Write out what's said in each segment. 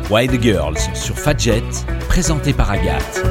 Wild Girls sur Fadjet, présenté par Agathe.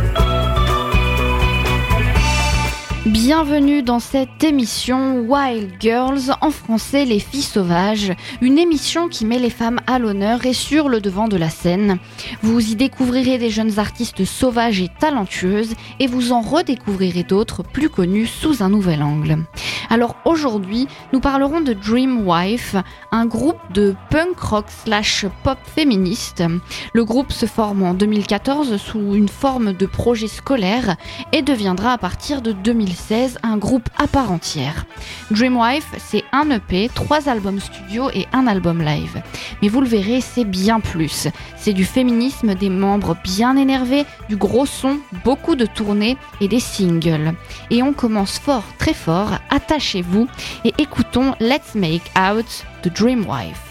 Bienvenue dans cette émission Wild Girls, en français les filles sauvages, une émission qui met les femmes à l'honneur et sur le devant de la scène. Vous y découvrirez des jeunes artistes sauvages et talentueuses et vous en redécouvrirez d'autres plus connus sous un nouvel angle. Alors aujourd'hui, nous parlerons de Dream Wife, un groupe de punk rock / pop féministe. Le groupe se forme en 2014 sous une forme de projet scolaire et deviendra à partir de 2016 un groupe à part entière. Dream Wife, c'est un EP, 3 albums studio et un album live. Mais vous le verrez, c'est bien plus. C'est du féminisme, des membres bien énervés, du gros son, beaucoup de tournées et des singles. Et on commence fort, très fort, attachez-vous et écoutons Let's Make Out de Dream Wife.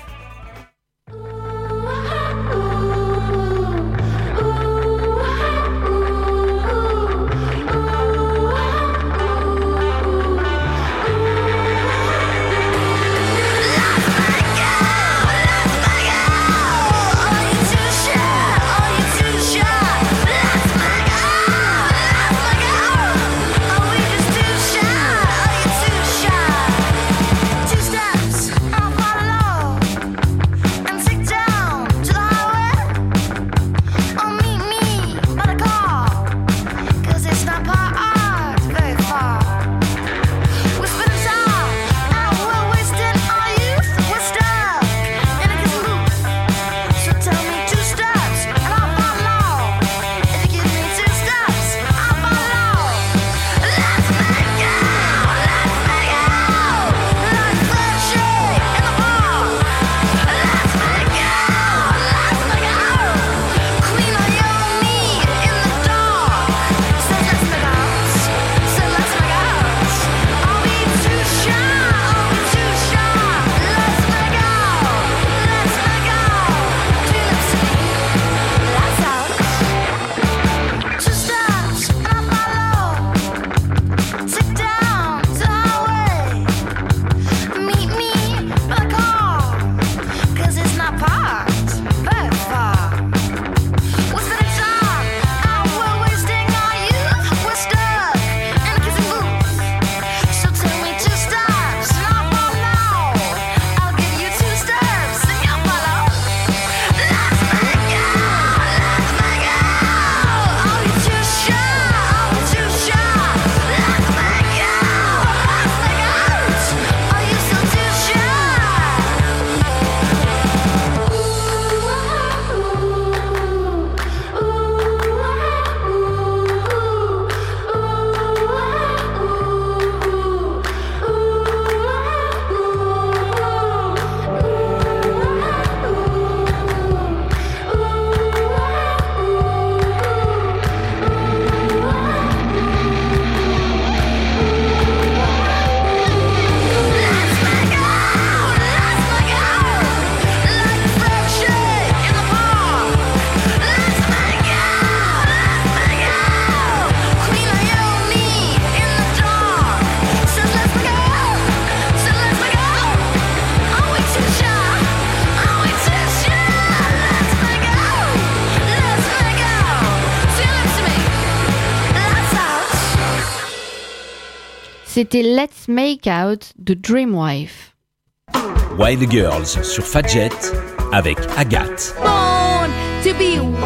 C'était Let's Make Out de Dream Wife. Wild Girls sur Fadjet avec Agathe. Born to be wild.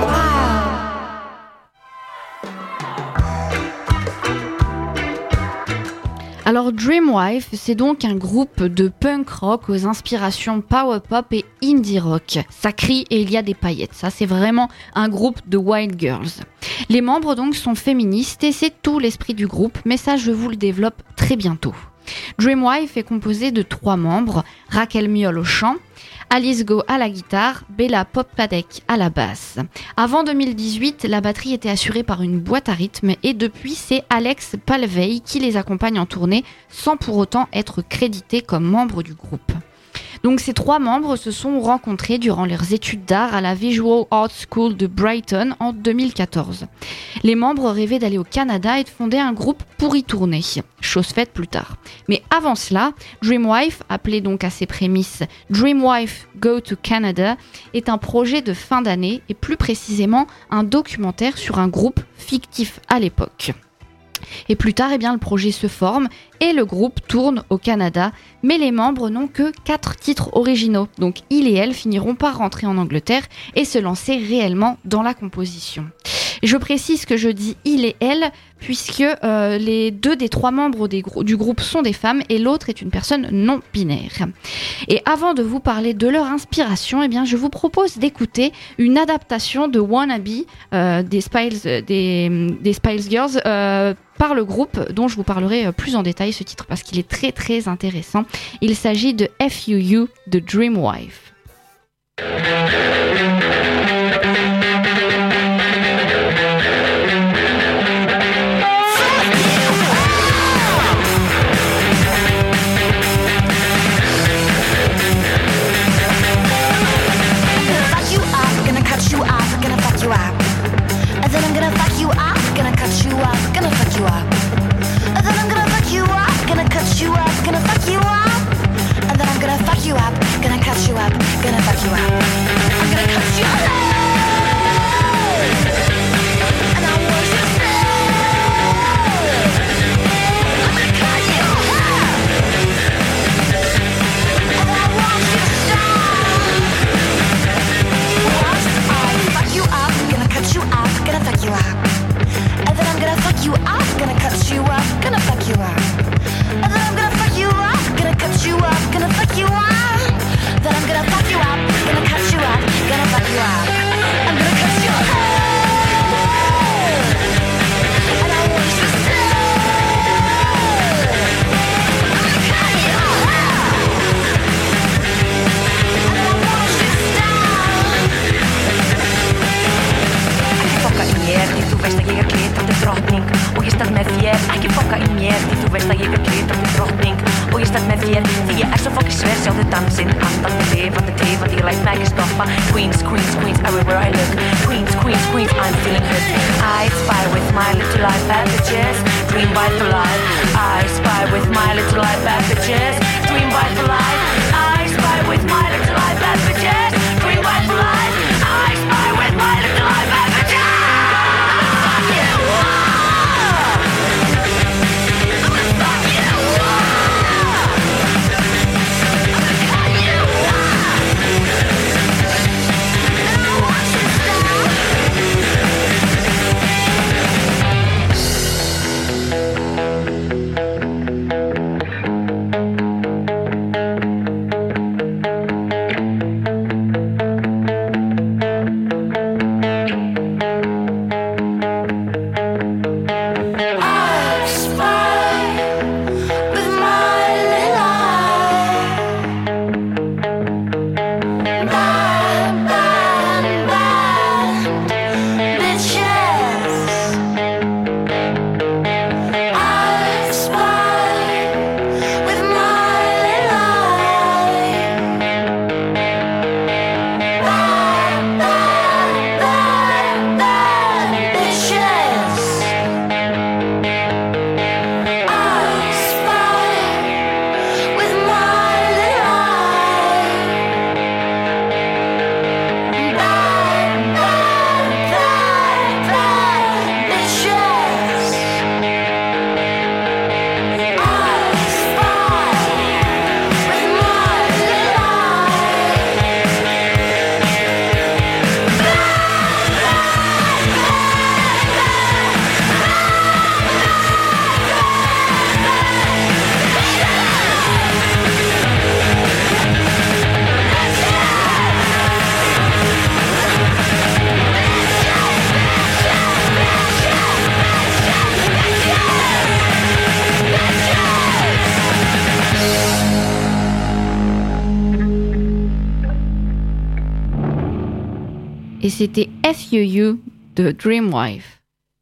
Alors Dream Wife, c'est donc un groupe de punk rock aux inspirations power pop et indie rock. Ça crie et il y a des paillettes. Ça, c'est vraiment un groupe de Wild Girls. Les membres donc sont féministes et c'est tout l'esprit du groupe, mais ça je vous le développe très bientôt. Dream Wife est composé de 3 membres, Raquel Miol au chant, Alice Go à la guitare, Bella Poppadek à la basse. Avant 2018, la batterie était assurée par une boîte à rythme et depuis, c'est Alex Palvey qui les accompagne en tournée sans pour autant être crédité comme membre du groupe. Donc ces 3 membres se sont rencontrés durant leurs études d'art à la Visual Art School de Brighton en 2014. Les membres rêvaient d'aller au Canada et de fonder un groupe pour y tourner, chose faite plus tard. Mais avant cela, Dreamwife, appelé donc à ses prémices Dreamwife Go to Canada, est un projet de fin d'année et plus précisément un documentaire sur un groupe fictif à l'époque. Et plus tard, le projet se forme et le groupe tourne au Canada, mais les membres n'ont que 4 titres originaux. Donc il et elle finiront par rentrer en Angleterre et se lancer réellement dans la composition. Je précise que je dis il et elle puisque les 2 des 3 membres du groupe sont des femmes et l'autre est une personne non binaire. Et avant de vous parler de leur inspiration, je vous propose d'écouter une adaptation de Wannabe des Spice Girls par le groupe dont je vous parlerai plus en détail ce titre parce qu'il est très très intéressant. Il s'agit de FUU de Dreamwife. Et c'était FUU de Dreamwife.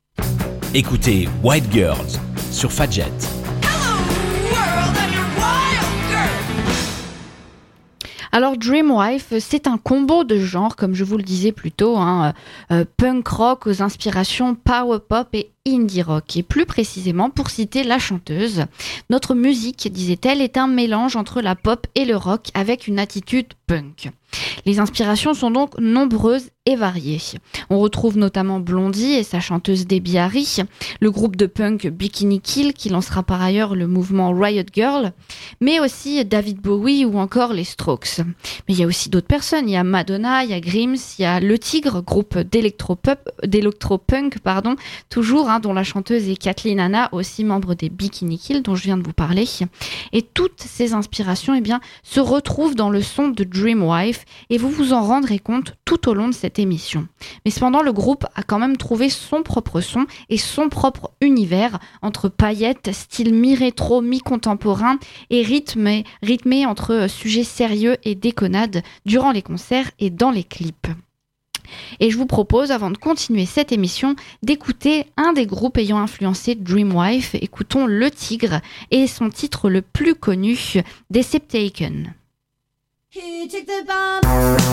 Écoutez White Girls sur Fadjet. Alors Dreamwife, c'est un combo de genres, comme je vous le disais plus tôt, punk rock aux inspirations power pop et indie rock. Et plus précisément, pour citer la chanteuse, notre musique, disait-elle, est un mélange entre la pop et le rock avec une attitude punk. Les inspirations sont donc nombreuses et variées. On retrouve notamment Blondie et sa chanteuse Debbie Harry, le groupe de punk Bikini Kill qui lancera par ailleurs le mouvement Riot Girl, mais aussi David Bowie ou encore les Strokes. Mais il y a aussi d'autres personnes, il y a Madonna, il y a Grimes, il y a Le Tigre, groupe d'électropunk, toujours, dont la chanteuse est Kathleen Hanna, aussi membre des Bikini Kill dont je viens de vous parler. Et toutes ces inspirations se retrouvent dans le son de Dreamwife et vous vous en rendrez compte tout au long de cette émission. Mais cependant, le groupe a quand même trouvé son propre son et son propre univers entre paillettes, style mi-rétro, mi-contemporain et rythmé entre sujets sérieux et déconnades durant les concerts et dans les clips. Et je vous propose, avant de continuer cette émission, d'écouter un des groupes ayant influencé Dreamwife. Écoutons Le Tigre et son titre le plus connu, Deceptaken. He took the bomb.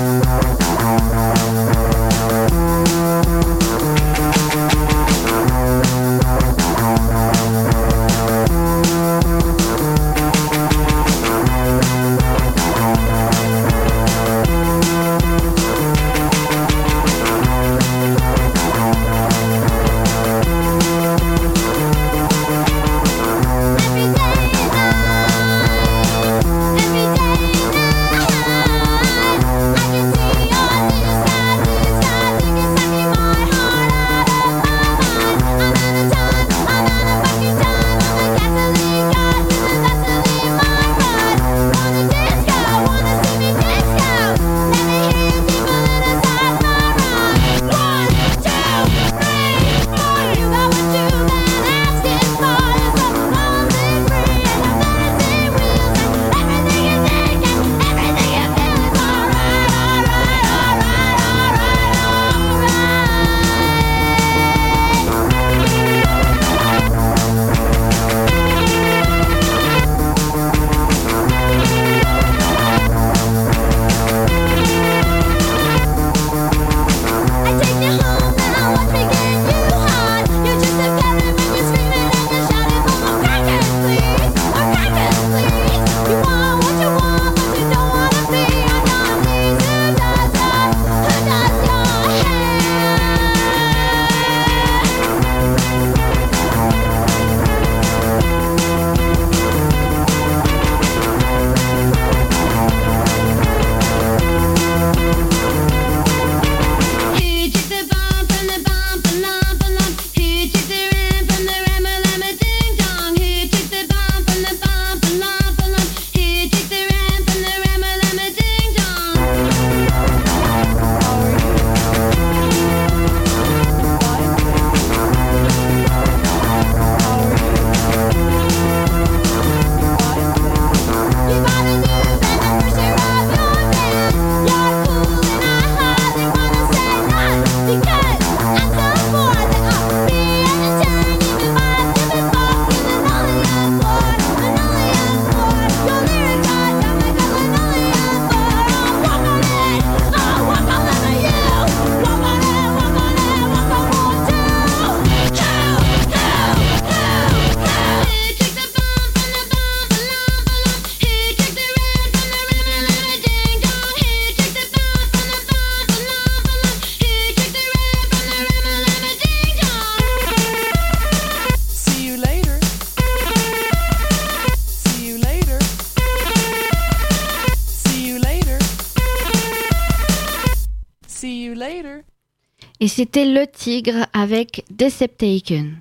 Et c'était Le Tigre avec Deceptaken.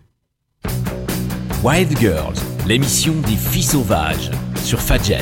Wild Girls, l'émission des filles sauvages sur Fadjet.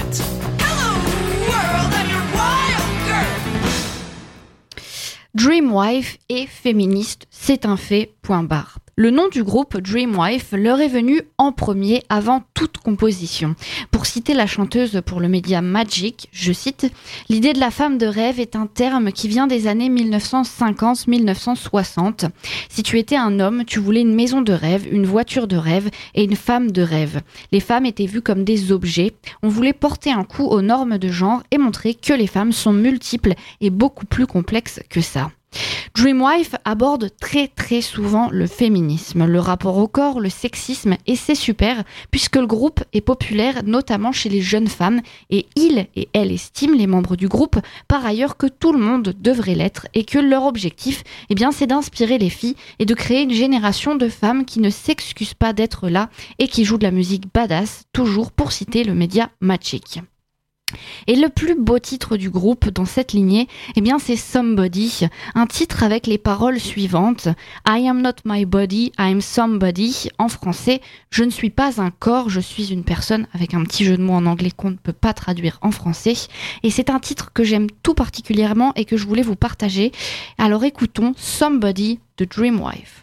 Dreamwife est féministe, c'est un fait, point barre. Le nom du groupe Dreamwife leur est venu en premier avant toute composition. Pour citer la chanteuse pour le média Magic, je cite « L'idée de la femme de rêve est un terme qui vient des années 1950-1960. Si tu étais un homme, tu voulais une maison de rêve, une voiture de rêve et une femme de rêve. Les femmes étaient vues comme des objets. On voulait porter un coup aux normes de genre et montrer que les femmes sont multiples et beaucoup plus complexes que ça. » Dreamwife aborde très très souvent le féminisme, le rapport au corps, le sexisme, et c'est super puisque le groupe est populaire notamment chez les jeunes femmes et ils et elles estiment, les membres du groupe, par ailleurs que tout le monde devrait l'être et que leur objectif, c'est d'inspirer les filles et de créer une génération de femmes qui ne s'excusent pas d'être là et qui jouent de la musique badass, toujours pour citer le média Magic. Et le plus beau titre du groupe dans cette lignée, c'est Somebody, un titre avec les paroles suivantes « I am not my body, I am somebody ». En français, « Je ne suis pas un corps, je suis une personne », avec un petit jeu de mots en anglais qu'on ne peut pas traduire en français. Et c'est un titre que j'aime tout particulièrement et que je voulais vous partager. Alors écoutons « Somebody » de Dreamwife.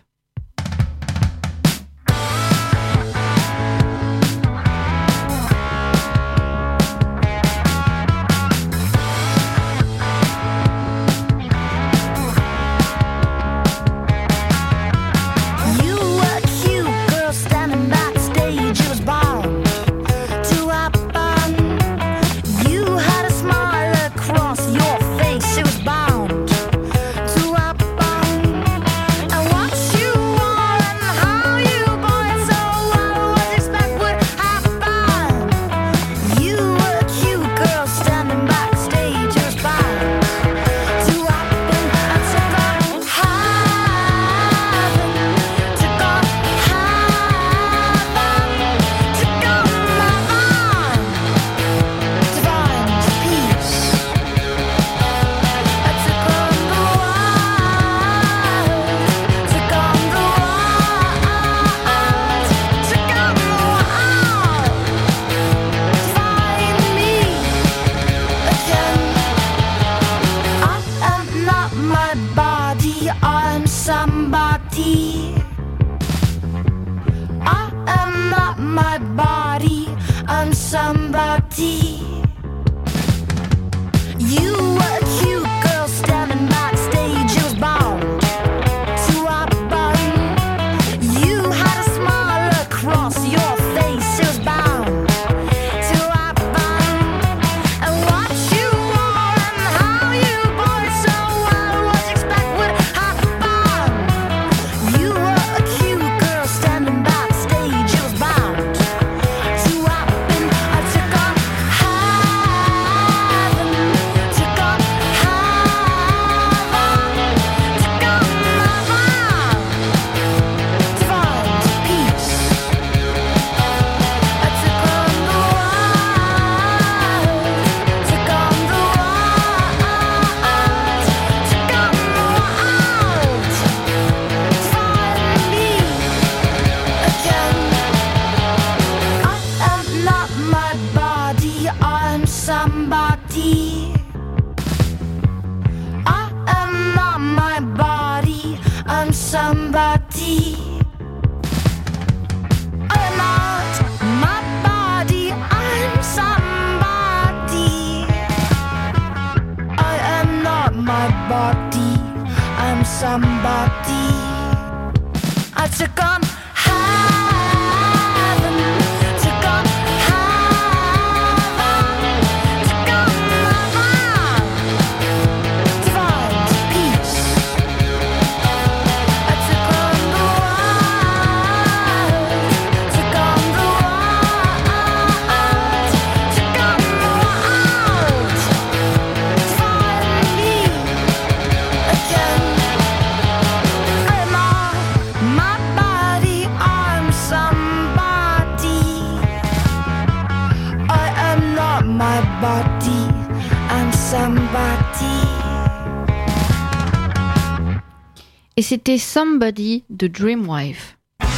Et c'était Somebody de Dreamwife.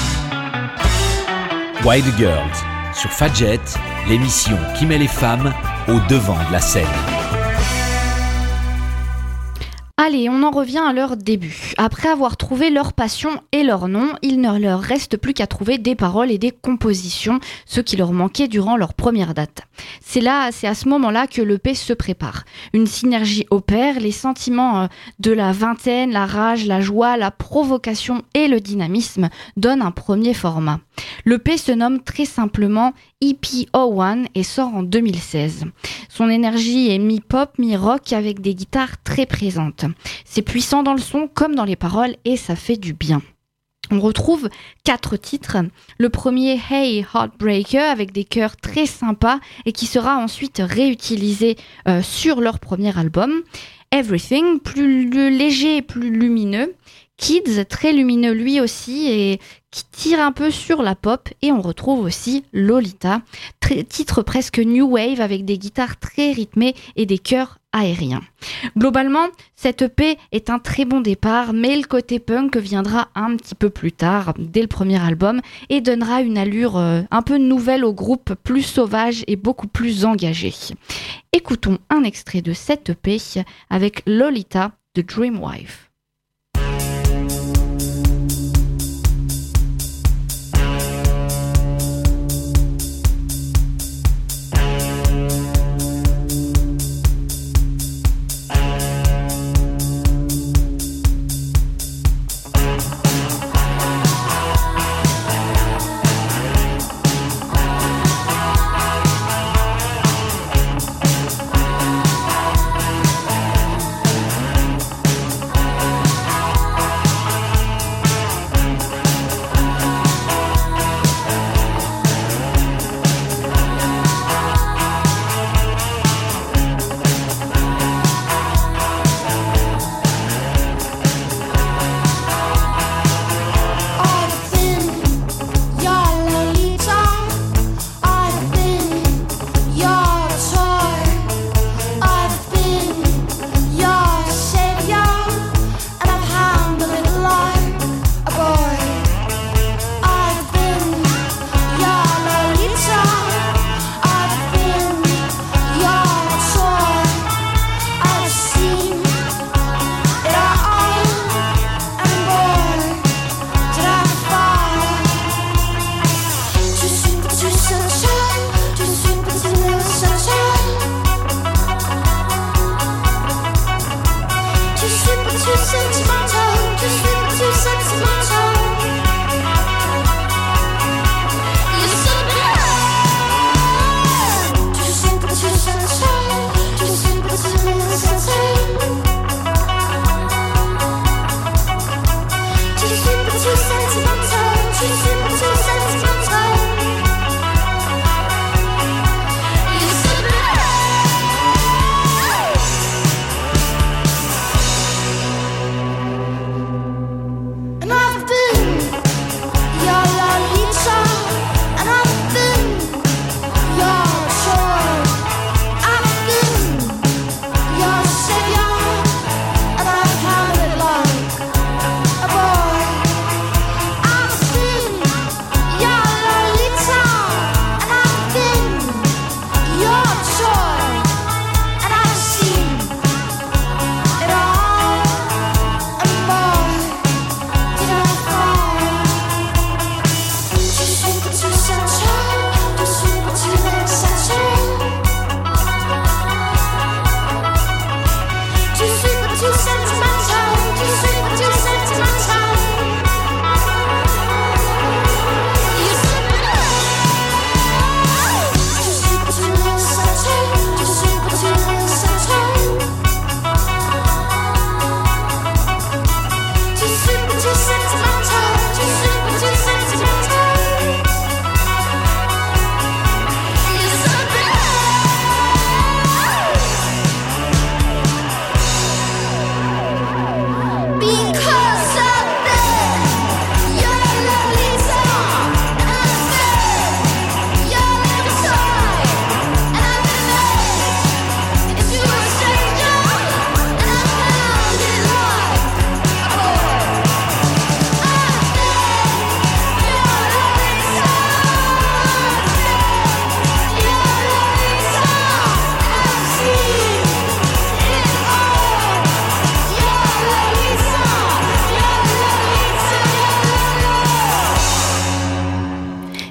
Wild Girls sur Fadjet, l'émission qui met les femmes au devant de la scène. Allez, on en revient à leur début. Après avoir trouvé leur passion et leur nom, il ne leur reste plus qu'à trouver des paroles et des compositions, ce qui leur manquait durant leur première date. C'est à ce moment-là que l'EP se prépare. Une synergie opère, les sentiments de la vingtaine, la rage, la joie, la provocation et le dynamisme donnent un premier format. L'EP se nomme très simplement EP01 et sort en 2016. Son énergie est mi-pop, mi-rock avec des guitares très présentes. C'est puissant dans le son comme dans les paroles et ça fait du bien. On retrouve 4 titres. Le premier, Hey Heartbreaker, avec des chœurs très sympas et qui sera ensuite réutilisé sur leur premier album. Everything, plus léger et plus lumineux. Kids, très lumineux lui aussi et qui tire un peu sur la pop. Et on retrouve aussi Lolita, titre presque new wave avec des guitares très rythmées et des chœurs aériens. Globalement, cette EP est un très bon départ, mais le côté punk viendra un petit peu plus tard, dès le premier album, et donnera une allure un peu nouvelle au groupe, plus sauvage et beaucoup plus engagé. Écoutons un extrait de cette EP avec Lolita de Dreamwife.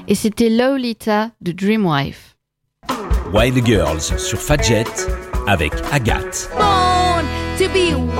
Et c'était Lolita de Dreamwife. Wild Girls sur Fadjet avec Agathe. Born to be wild.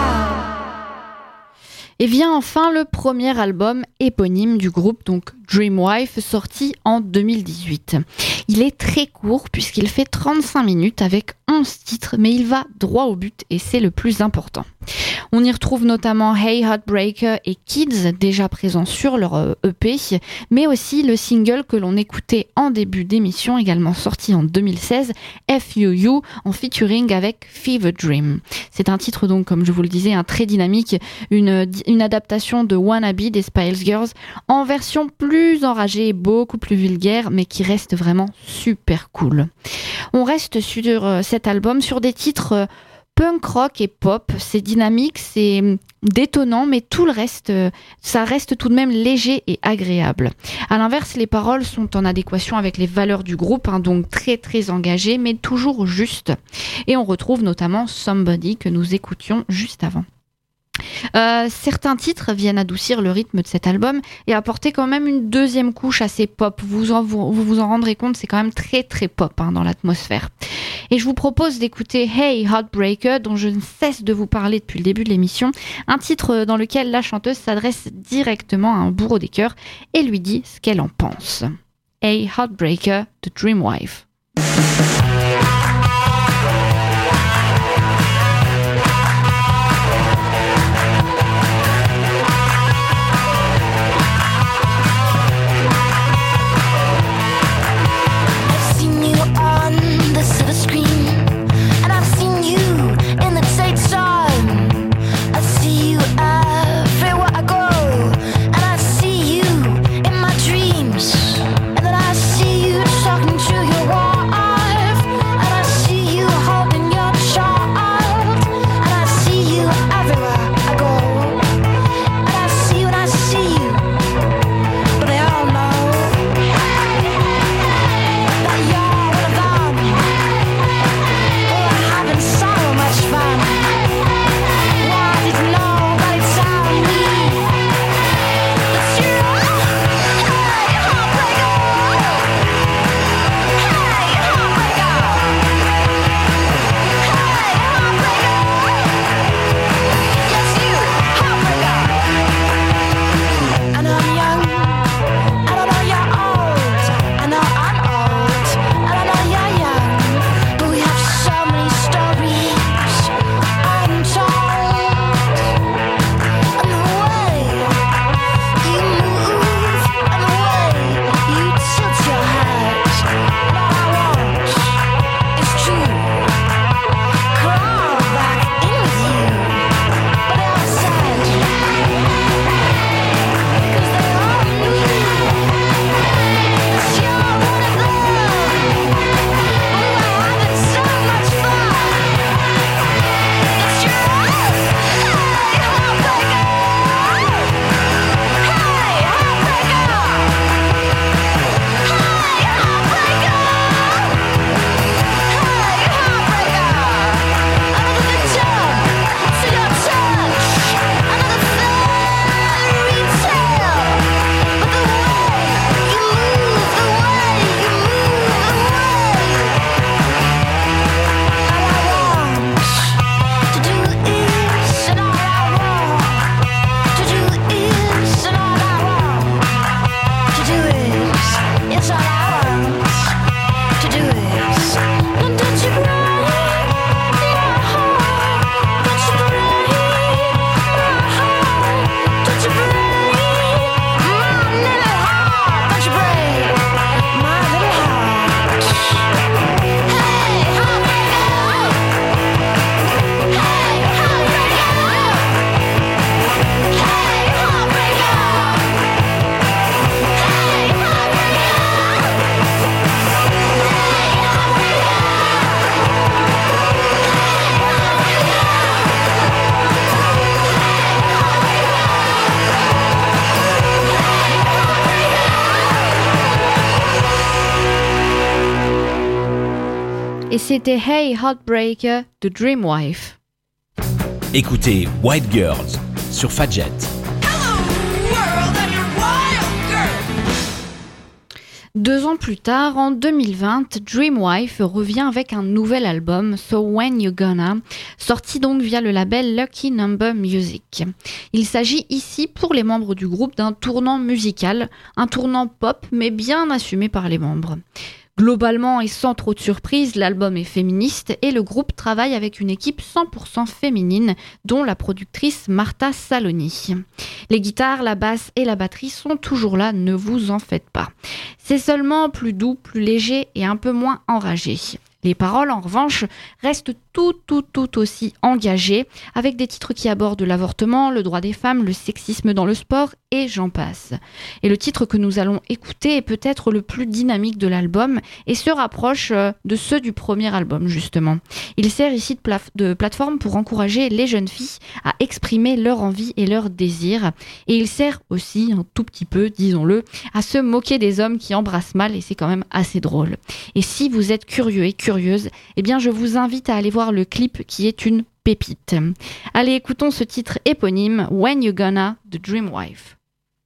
Et vient enfin le premier album éponyme du groupe, donc Dreamwife, sorti en 2018. Il est très court puisqu'il fait 35 minutes avec 11 titres, mais il va droit au but et c'est le plus important. On y retrouve notamment Hey Heartbreaker et Kids, déjà présents sur leur EP, mais aussi le single que l'on écoutait en début d'émission, également sorti en 2016, FUU, en featuring avec Fever Dream. C'est un titre donc, comme je vous le disais, très dynamique, une adaptation de Wannabe des Spice Girls, en version plus enragée et beaucoup plus vulgaire, mais qui reste vraiment super cool. On reste sur cet album sur des titres punk rock et pop, c'est dynamique, c'est détonnant, mais tout le reste, ça reste tout de même léger et agréable. À l'inverse, les paroles sont en adéquation avec les valeurs du groupe, donc très très engagées, mais toujours justes. Et on retrouve notamment Somebody que nous écoutions juste avant. Certains titres viennent adoucir le rythme de cet album et apporter quand même une deuxième couche assez pop. Vous vous en rendrez compte, c'est quand même très très pop dans l'atmosphère. Et je vous propose d'écouter Hey Heartbreaker, dont je ne cesse de vous parler depuis le début de l'émission, un titre dans lequel la chanteuse s'adresse directement à un bourreau des cœurs et lui dit ce qu'elle en pense. Hey Heartbreaker de Dreamwife. Et c'était Hey Heartbreaker de Dreamwife. Écoutez Wild Girls sur Fadjet. 2 ans plus tard, en 2020, Dreamwife revient avec un nouvel album, So When You Gonna, sorti donc via le label Lucky Number Music. Il s'agit ici pour les membres du groupe d'un tournant musical, un tournant pop mais bien assumé par les membres. Globalement et sans trop de surprise, l'album est féministe et le groupe travaille avec une équipe 100% féminine, dont la productrice Marta Saloni. Les guitares, la basse et la batterie sont toujours là, ne vous en faites pas. C'est seulement plus doux, plus léger et un peu moins enragé. Les paroles, en revanche, restent tout aussi engagées, avec des titres qui abordent l'avortement, le droit des femmes, le sexisme dans le sport, et j'en passe. Et le titre que nous allons écouter est peut-être le plus dynamique de l'album, et se rapproche de ceux du premier album, justement. Il sert ici de plateforme pour encourager les jeunes filles à exprimer leur envie et leur désir, et il sert aussi, un tout petit peu, disons-le, à se moquer des hommes qui embrassent mal, et c'est quand même assez drôle. Et si vous êtes curieux et curieuse, eh bien je vous invite à aller voir le clip qui est une pépite. Allez, écoutons ce titre éponyme, When You Gonna, de Dreamwife.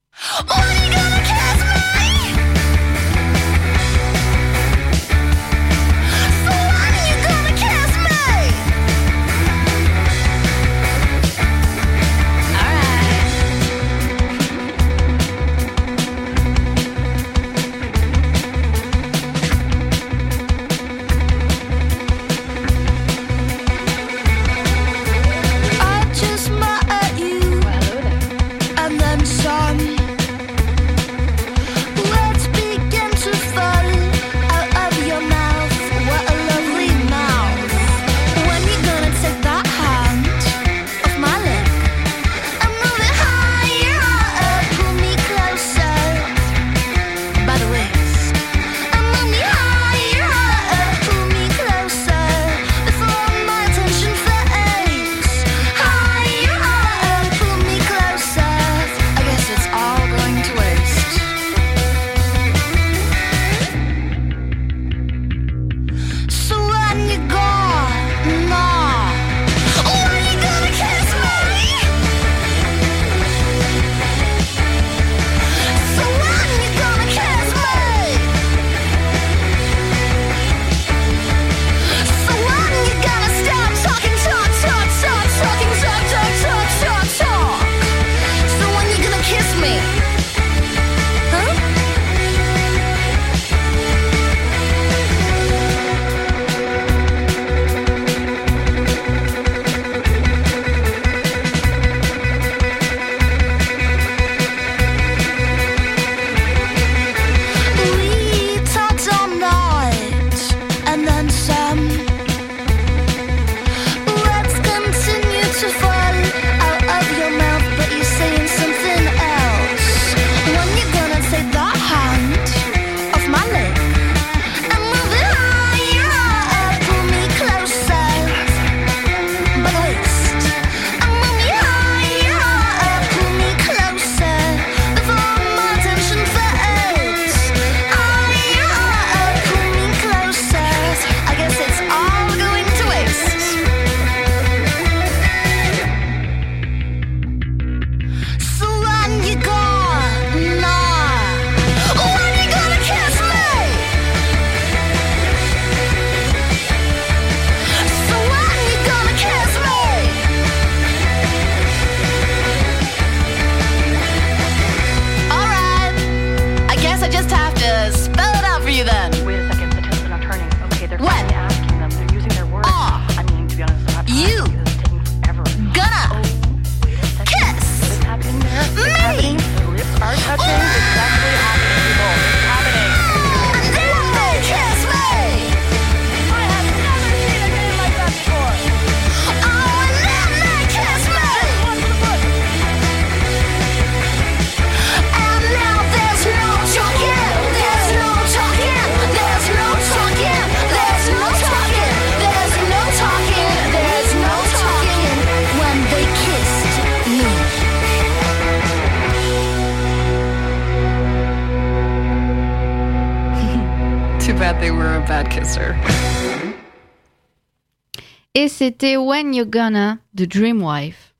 Et c'était When You Gonna de Dreamwife.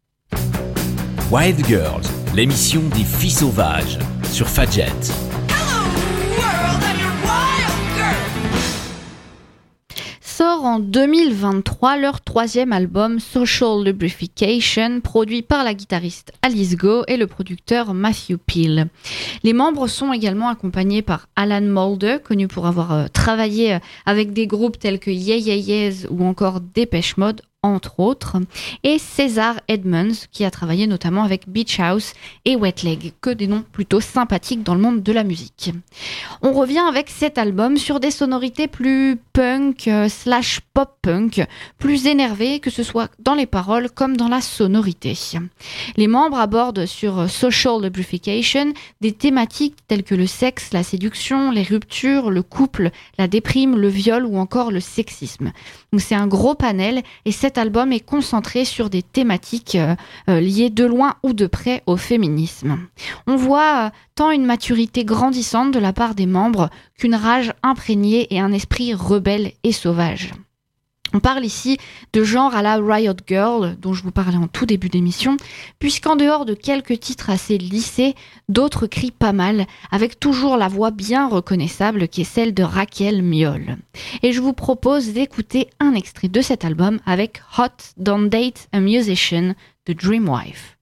Wild Girls, l'émission des filles sauvages sur Fadjet. Hello, world, sort en 2023 leur troisième album Social Lubrification, produit par la guitariste Alice Go et le producteur Matthew Peel. Les membres sont également accompagnés par Alan Moulder, connu pour avoir travaillé avec des groupes tels que Yeah Yeah Yeahs ou encore Depeche Mode, entre autres, et César Edmonds, qui a travaillé notamment avec Beach House et Wet Leg, que des noms plutôt sympathiques dans le monde de la musique. On revient avec cet album sur des sonorités plus punk / pop-punk, plus énervées, que ce soit dans les paroles comme dans la sonorité. Les membres abordent sur Social Lubrification des thématiques telles que le sexe, la séduction, les ruptures, le couple, la déprime, le viol ou encore le sexisme. Donc c'est un gros panel et cet album est concentré sur des thématiques liées de loin ou de près au féminisme. On voit tant une maturité grandissante de la part des membres qu'une rage imprégnée et un esprit rebelle et sauvage. On parle ici de genre à la Riot Girl, dont je vous parlais en tout début d'émission, puisqu'en dehors de quelques titres assez lissés, d'autres crient pas mal, avec toujours la voix bien reconnaissable qui est celle de Raquel Miol. Et je vous propose d'écouter un extrait de cet album avec Hot Don't Date a Musician de Dreamwife.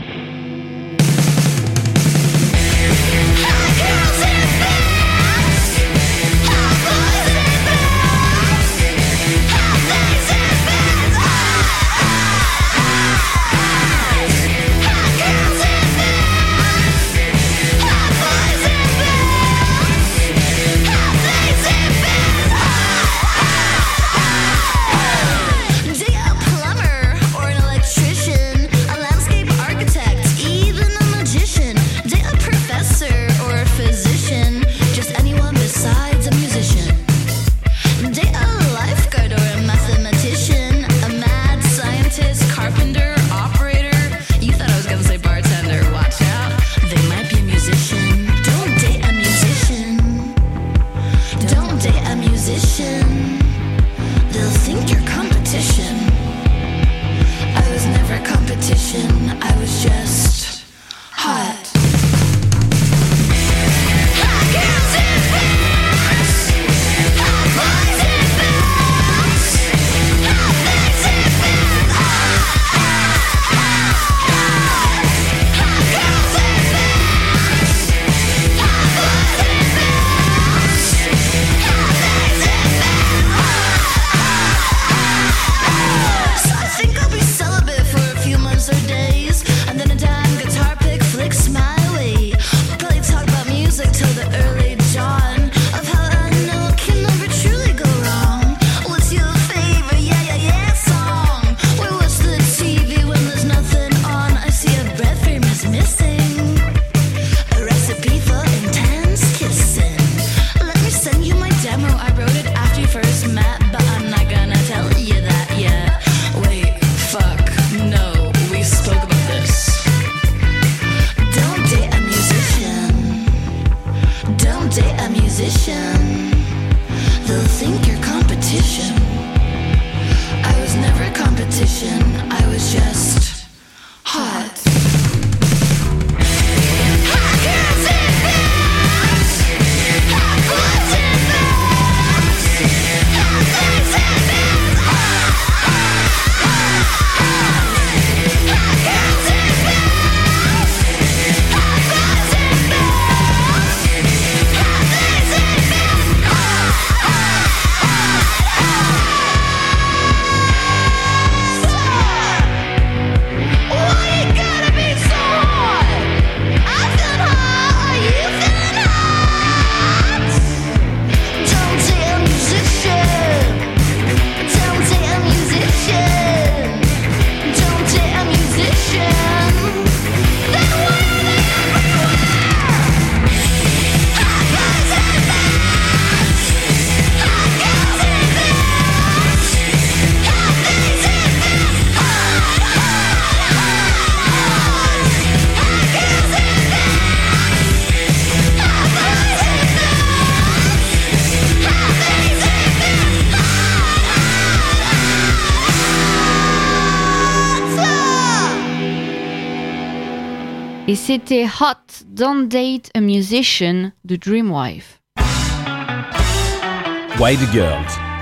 Et c'était Hot Don't Date a Musician de Dreamwife. Wild Girls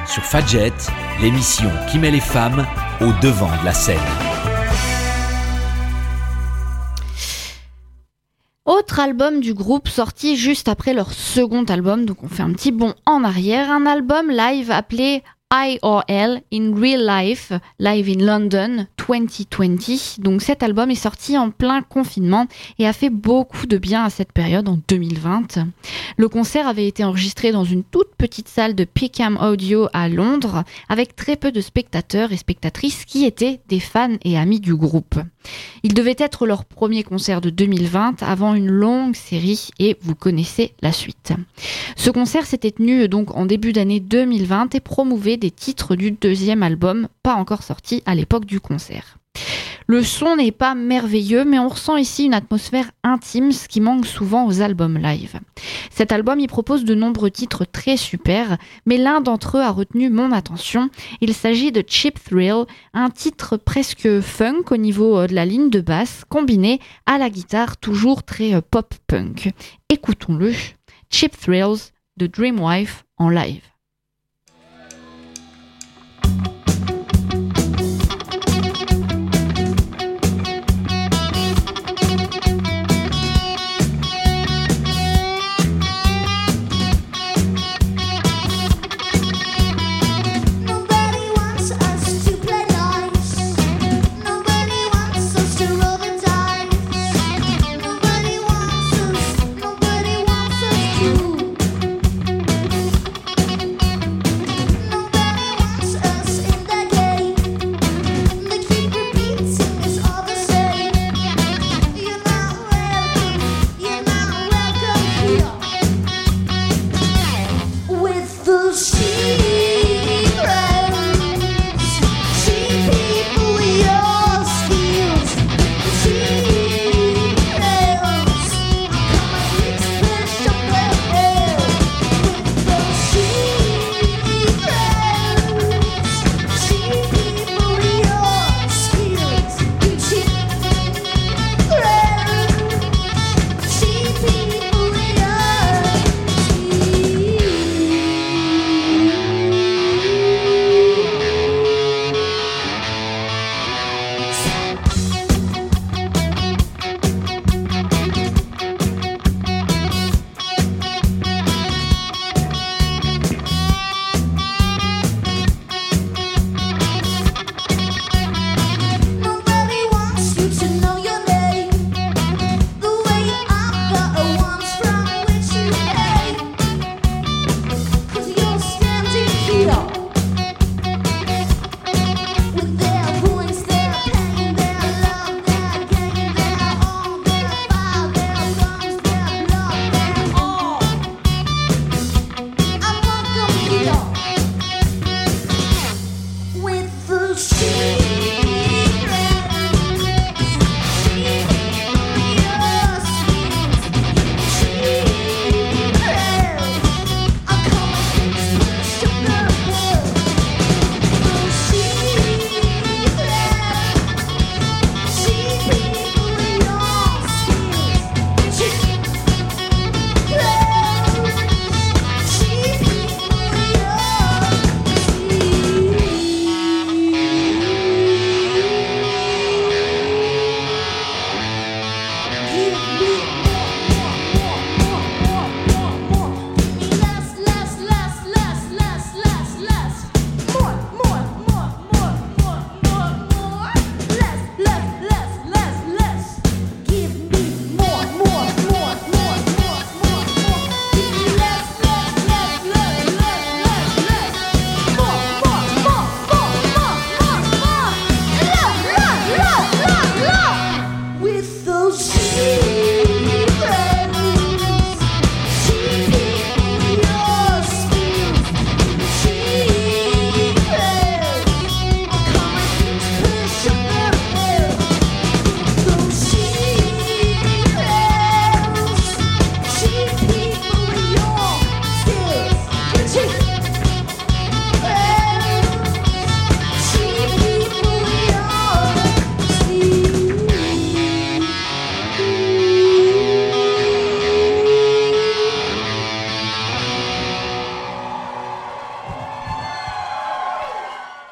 sur Fadjet, l'émission qui met les femmes au devant de la scène. Autre album du groupe sorti juste après leur second album, donc on fait un petit bond en arrière, un album live appelé IRL, In Real Life, Live in London 2020. Donc cet album est sorti en plein confinement et a fait beaucoup de bien à cette période en 2020. Le concert avait été enregistré dans une toute petite salle de Peckham Audio à Londres avec très peu de spectateurs et spectatrices qui étaient des fans et amis du groupe. Il devait être leur premier concert de 2020 avant une longue série et vous connaissez la suite. Ce concert s'était tenu donc en début d'année 2020 et promouvait des titres du deuxième album, pas encore sorti à l'époque du concert. Le son n'est pas merveilleux, mais on ressent ici une atmosphère intime, ce qui manque souvent aux albums live. Cet album y propose de nombreux titres très super, mais l'un d'entre eux a retenu mon attention. Il s'agit de Cheap Thrill, un titre presque funk au niveau de la ligne de basse, combiné à la guitare toujours très pop-punk. Écoutons-le, Cheap Thrills de Dreamwife en live.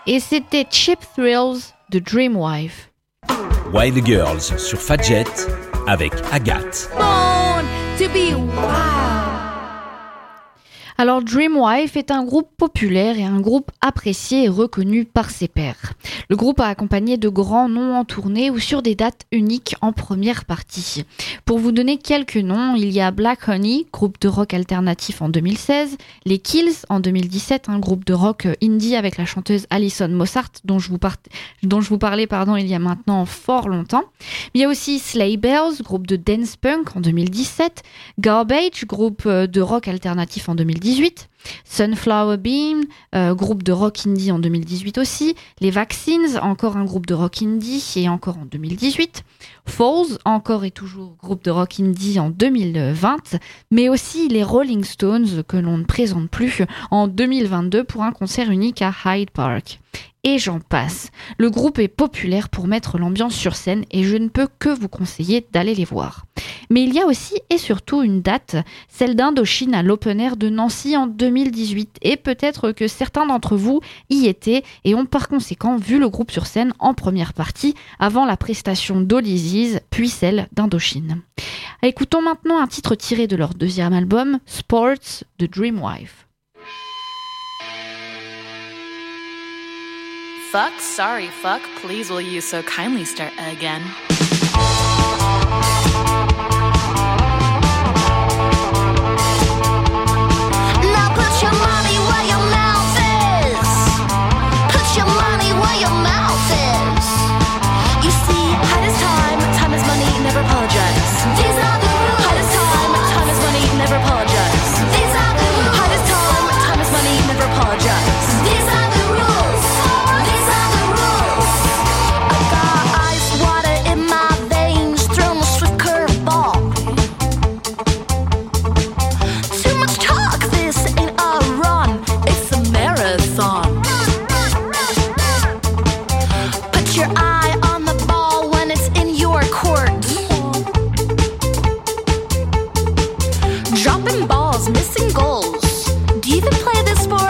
Et c'était Cheap Thrills de Dreamwife. Wild Girls sur Fadjet avec Agathe. Born to be wild. Alors Dreamwife est un groupe populaire et un groupe apprécié et reconnu par ses pairs. Le groupe a accompagné de grands noms en tournée ou sur des dates uniques en première partie. Pour vous donner quelques noms, il y a Black Honey, groupe de rock alternatif en 2016, les Kills en 2017, un groupe de rock indie avec la chanteuse Alison Mossart dont je vous parlais il y a maintenant fort longtemps. Il y a aussi Sleigh Bells, groupe de dance punk en 2017, Garbage, groupe de rock alternatif en 2018, Sunflower Bean, groupe de rock indie en 2018 aussi, les Vaccines, encore un groupe de rock indie et encore en 2018, Falls, encore et toujours groupe de rock indie en 2020, mais aussi les Rolling Stones que l'on ne présente plus en 2022 pour un concert unique à Hyde Park. Et j'en passe. Le groupe est populaire pour mettre l'ambiance sur scène et je ne peux que vous conseiller d'aller les voir. Mais il y a aussi et surtout une date, celle d'Indochine à l'Open Air de Nancy en 2018. Et peut-être que certains d'entre vous y étaient et ont par conséquent vu le groupe sur scène en première partie avant la prestation d'Olysses, puis celle d'Indochine. Écoutons maintenant un titre tiré de leur deuxième album, Sports de Dreamwife. Fuck, sorry, fuck, please will you so kindly start again? Now put your money where your mouth is. Put your money where your mouth is. You see, height is time, time is money, never apologize. These are the rules. Height is time, time is money, never apologize. These are the rules. Height is time, time is money, never apologize. These are the rules. These are the rules. I got ice water in my veins, throwing a swift curveball. Too much talk. This ain't a run, it's a marathon. Put your eye on the ball when it's in your court. Dropping balls, missing goals. Do you even play this sport?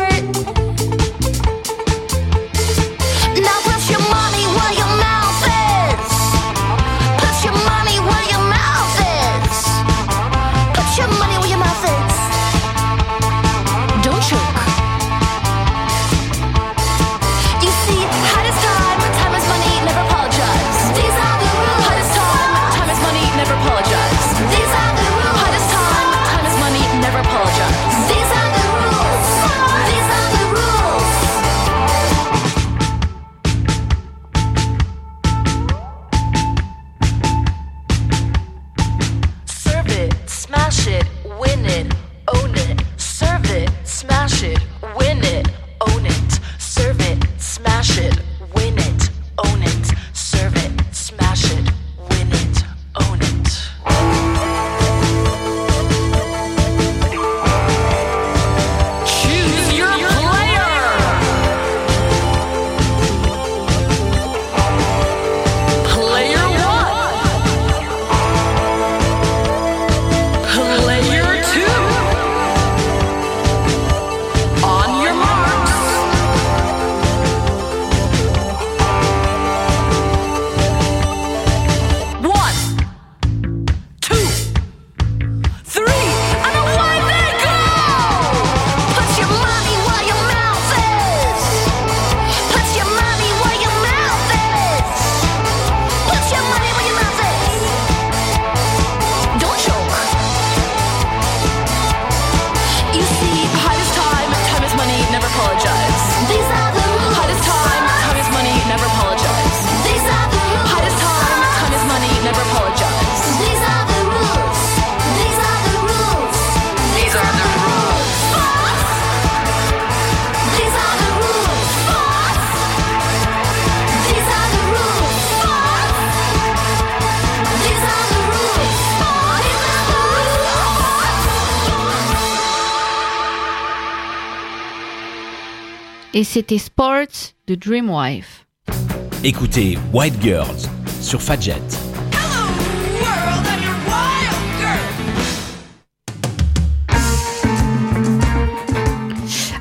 Now put your money where your mouth is. Put your money where your mouth is. Put your money where your mouth is. Don't choke. You see, height is time, time is money, never apologize. These are the rules. Height is time, time is money, never apologize. These are the rules. Height is time, time is money, never apologize. These are the rules. These are the rules. Serve it, smash it, win it, own it. Serve it, smash it, win it, own it. Serve it, smash it, win it, own it. Serve it, smash it, win it, own it. Choose your player. Player one. Player two. On your marks. One, two, three, and away they go! Put your money where your mouth is. Put your money where your mouth is. Put your money where your mouth is. Don't choke. You see, height is time, time is money, never apologize. These are the rules. Height is time, time is money, never apologize. These are the rules. Height is time, time is money, never apologize. These are the rules. These are the rules. These are the rules. These are the rules. These are the rules. These are the rules. Et c'était Sports de Dreamwife. Écoutez Wild Girls sur Fadjet.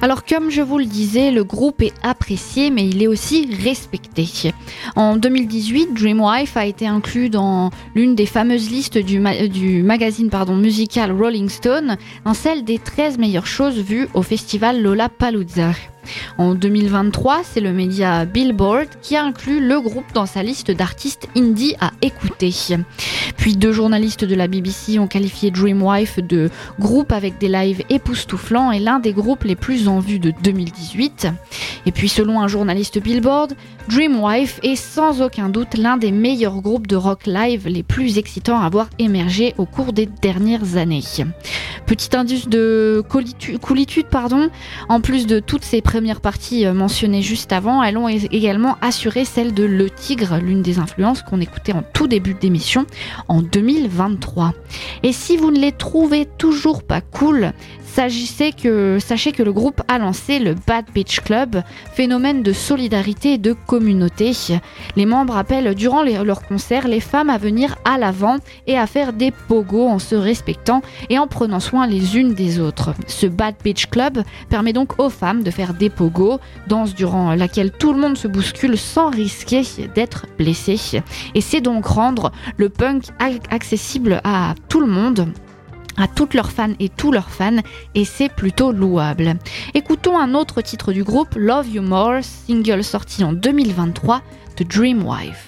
Alors comme je vous le disais, le groupe est apprécié mais il est aussi respecté. En 2018, Dreamwife a été inclus dans l'une des fameuses listes du magazine musical Rolling Stone, dans celle des 13 meilleures choses vues au festival Lollapalooza. En 2023, c'est le média Billboard qui a inclus le groupe dans sa liste d'artistes indie à écouter. Puis 2 journalistes de la BBC ont qualifié Dreamwife de groupe avec des lives époustouflants et l'un des groupes les plus en vue de 2018. Et puis selon un journaliste Billboard, Dreamwife est sans aucun doute l'un des meilleurs groupes de rock live les plus excitants à avoir émergé au cours des dernières années. Petit indice de coolitude, en plus de toutes ces premières parties mentionnées juste avant, elles ont également assuré celle de Le Tigre, l'une des influences qu'on écoutait en tout début d'émission en 2023. Et si vous ne les trouvez toujours pas cool, sachez que le groupe a lancé le Bad Bitch Club, phénomène de solidarité et de communauté. Les membres appellent durant leurs concerts les femmes à venir à l'avant et à faire des pogos en se respectant et en prenant soin les unes des autres. Ce Bad Bitch Club permet donc aux femmes de faire des pogos, danse durant laquelle tout le monde se bouscule sans risquer d'être blessé. Et c'est donc rendre le punk accessible à tout le monde, à toutes leurs fans et tous leurs fans, et c'est plutôt louable. Écoutons un autre titre du groupe, Love You More, single sorti en 2023 de Dreamwife.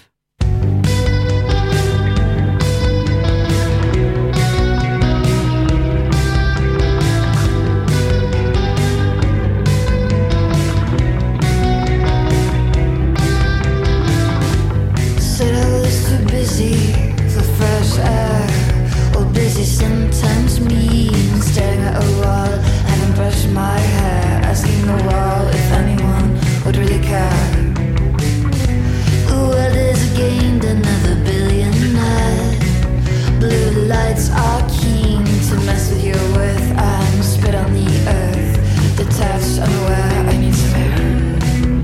Sometimes mean staring at a wall, having brushed my hair, asking the wall if anyone would really care. The world has gained another billionaire. Blue lights are keen to mess with your worth and spit on the earth. Detached, unaware, I need some air.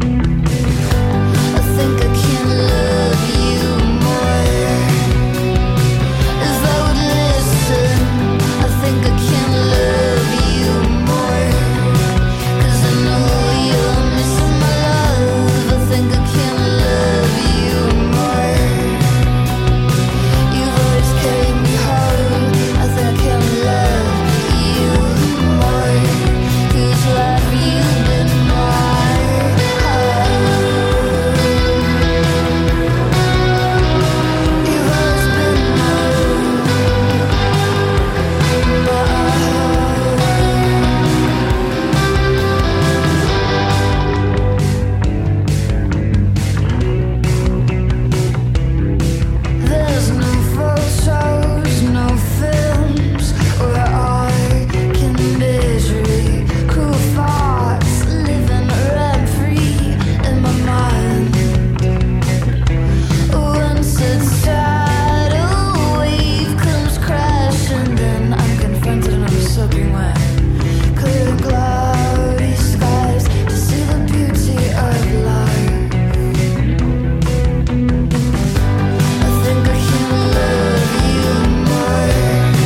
I think I can love you more. If I would listen, I think I can love you more. 'Cause I know you're missing my love. I think I can love you more. You've always carried me home. I think I can love you more. 'Cause love you've been mine. You've always been mine. There's no photos, no films where I can misery. Cruel thoughts living rent-free in my mind. Once it's sad, a wave comes crashing, then I'm confronted and I'm soaking wet. Clear cloudy skies to see the beauty of life. I think I can love you more.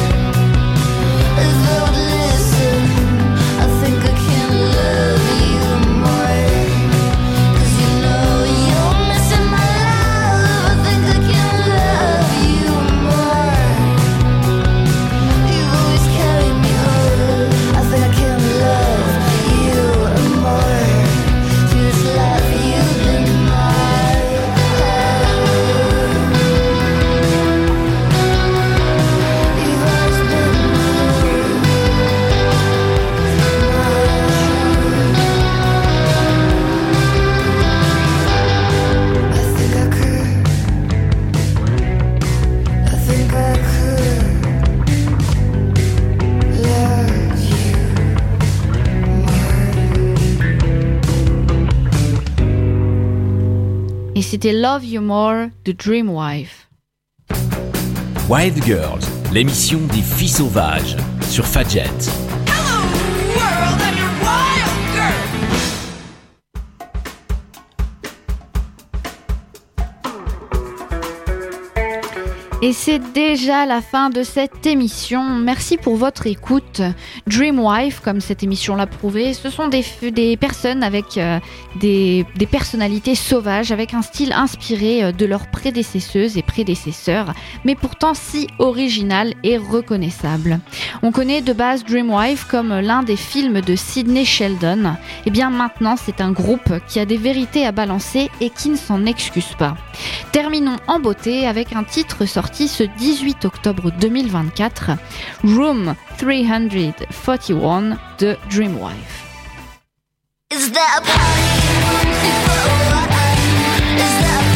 If I would listen, I think I can love you more. 'Cause you know you're missing my love. I think I can love you more. You've always carried me whole. I think I can love you more. 'Cause love you've been mine. You've always been mine. I think I could. I think I could love you more. Et c'était Love You More de Dreamwife. Wild Girls, l'émission des filles sauvages sur Fadjet. Et c'est déjà la fin de cette émission. Merci pour votre écoute. Dreamwife, comme cette émission l'a prouvé, ce sont des personnes avec des personnalités sauvages, avec un style inspiré de leurs prédécesseuses et prédécesseurs, mais pourtant si original et reconnaissable. On connaît de base Dreamwife comme l'un des films de Sidney Sheldon. Et bien maintenant, c'est un groupe qui a des vérités à balancer et qui ne s'en excuse pas. Terminons en beauté avec un titre sorti ce 18 octobre 2024, Room 341 de Dreamwife. Is there a party? Is there a